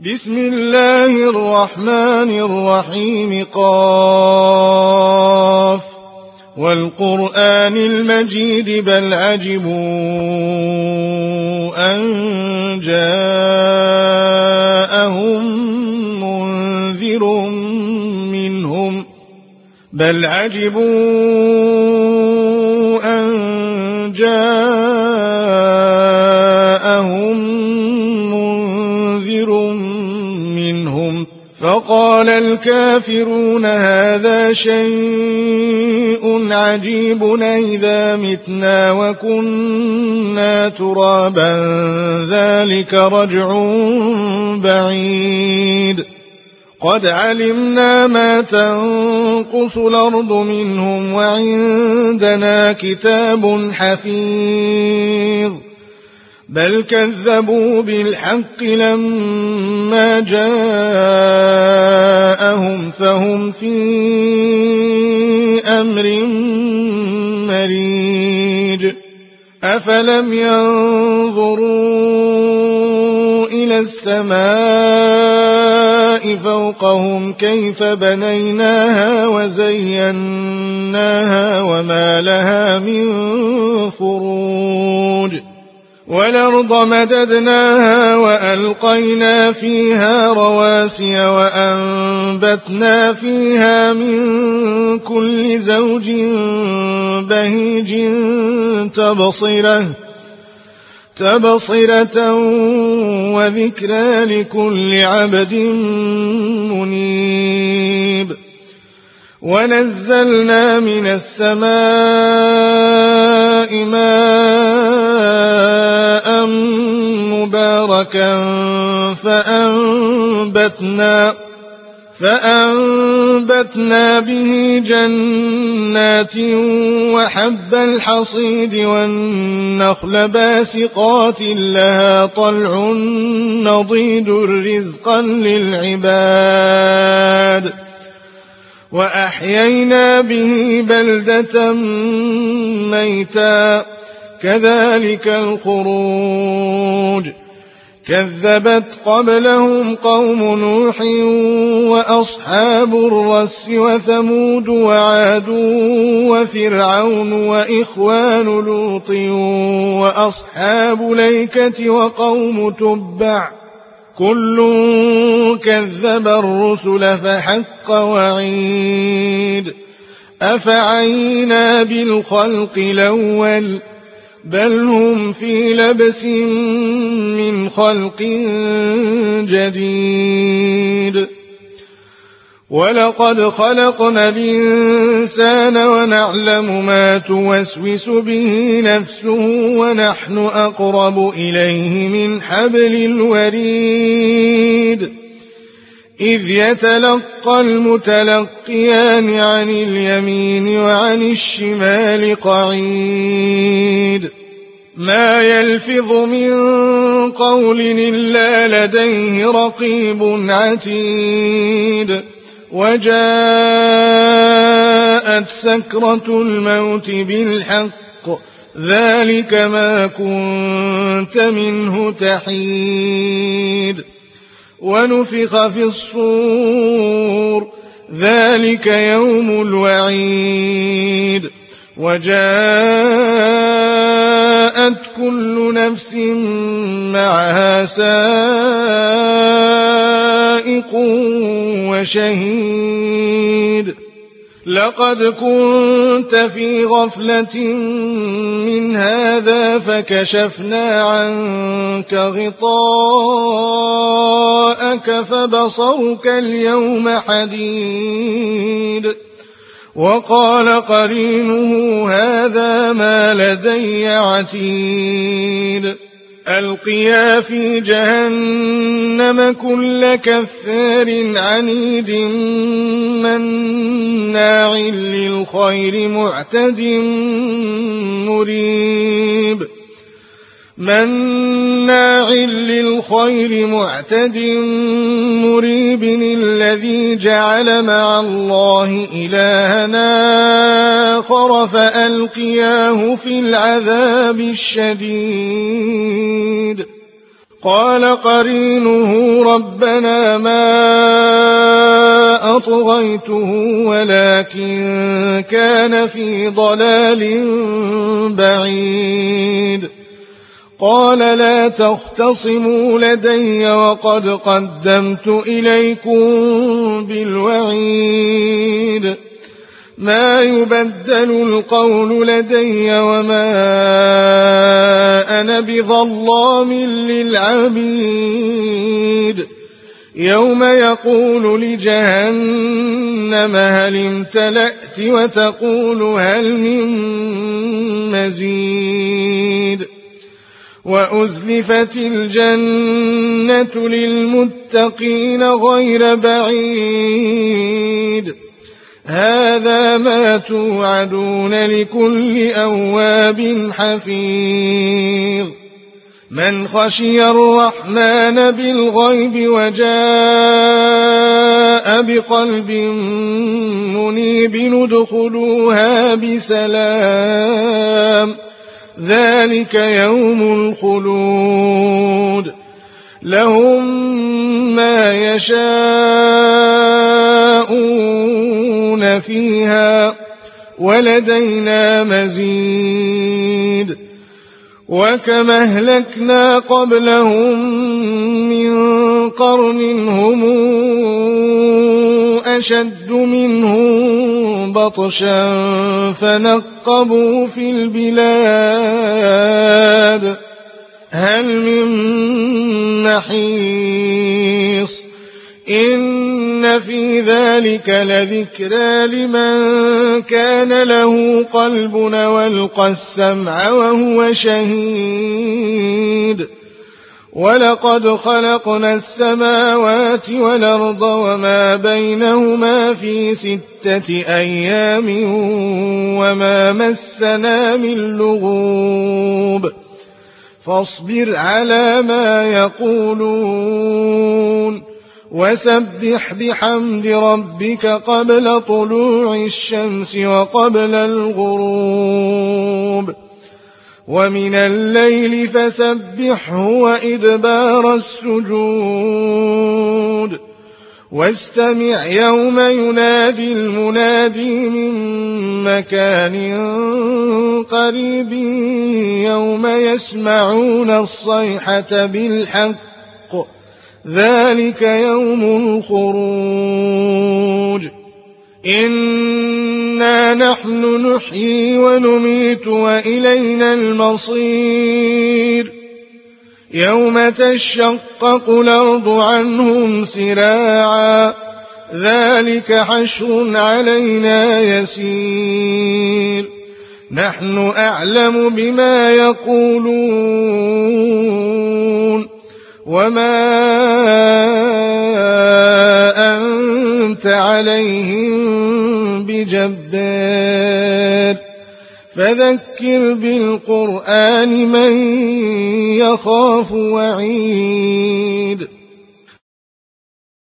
بسم الله الرحمن الرحيم قاف والقرآن المجيد بل عجبوا أن جاءهم منذر منهم فقال الكافرون هذا شيء عجيب أإذا متنا وكنا ترابا ذلك رجع بعيد قد علمنا ما تنقص الأرض منهم وعندنا كتاب حفيظ بل كذبوا بالحق لما جاءهم فهم في أمر مريج أفلم ينظروا إلى السماء فوقهم كيف بنيناها وزيناها وما لها من فروج والأرض مددناها وألقينا فيها رواسي وأنبتنا فيها من كل زوج بهيج تبصرة وذكرى لكل عبد منيب ونزلنا من السماء ماء مباركا فأنبتنا به جنات وحب الحصيد والنخل باسقات لها طلع نضيد رزقا للعباد وأحيينا به بلدة ميتا كذلك الخروج كذبت قبلهم قوم نوح وأصحاب الرس وثمود وعاد وفرعون وإخوان لوط وأصحاب الأيكة وقوم تبع كل كذب الرسل فحق وعيد أفعينا بالخلق الأول بل هم في لبس من خلق جديد ولقد خلقنا الإنسان ونعلم ما توسوس به نفسه ونحن أقرب إليه من حبل الوريد إذ يتلقى المتلقيان عن اليمين وعن الشمال قعيد ما يلفظ من قول إلا لديه رقيب عتيد وجاءت سكرة الموت بالحق ذلك ما كنت منه تحيد ونفخ في الصور ذلك يوم الوعيد وجاءت كل نفس معها سائق وشهيد لقد كنت في غفلة من هذا فكشفنا عنك غطاءك فبصرك اليوم حديد وقال قرينه هذا ما لدي عتيد ألقيا في جهنم كل كفار عنيد مناع للخير معتد مريب الذي جعل مع الله إلها آخر فألقياه في العذاب الشديد قال قرينه ربنا ما أطغيته ولكن كان في ضلال بعيد قال لا تختصموا لدي وقد قدمت إليكم بالوعيد ما يبدل القول لدي وما أنا بظلام للعبيد يوم يقول لجهنم هل امتلأت وتقول هل من مزيد وأزلفت الجنة للمتقين غير بعيد هذا ما توعدون لكل أواب حفيظ من خشي الرحمن بالغيب وجاء بقلب منيب ادخلوها بسلام ذلك يوم الخلود لهم ما يشاءون فيها ولدينا مزيد وكما أهلكنا قبلهم من قرن هم أشد منهم بطشا فنقبوا في البلاد هل من محيص إن في ذلك لذكرى لمن كان له قلب والقى السمع وهو شهيد ولقد خلقنا السماوات والأرض وما بينهما في 6 أيام وما مسنا من لغوب فاصبر على ما يقولون وسبح بحمد ربك قبل طلوع الشمس وقبل الغروب ومن الليل فسبحه وإدبار السجود واستمع يوم ينادي المنادي من مكان قريب يوم يسمعون الصيحة بالحق ذلك يوم الخروج إنا نحن نحيي ونميت وإلينا المصير يوم تشقق الأرض عنهم سراعا ذلك حشر علينا يسير نحن أعلم بما يقولون وما أنت عليهم بجبار فذكر بالقرآن من يخاف وعيد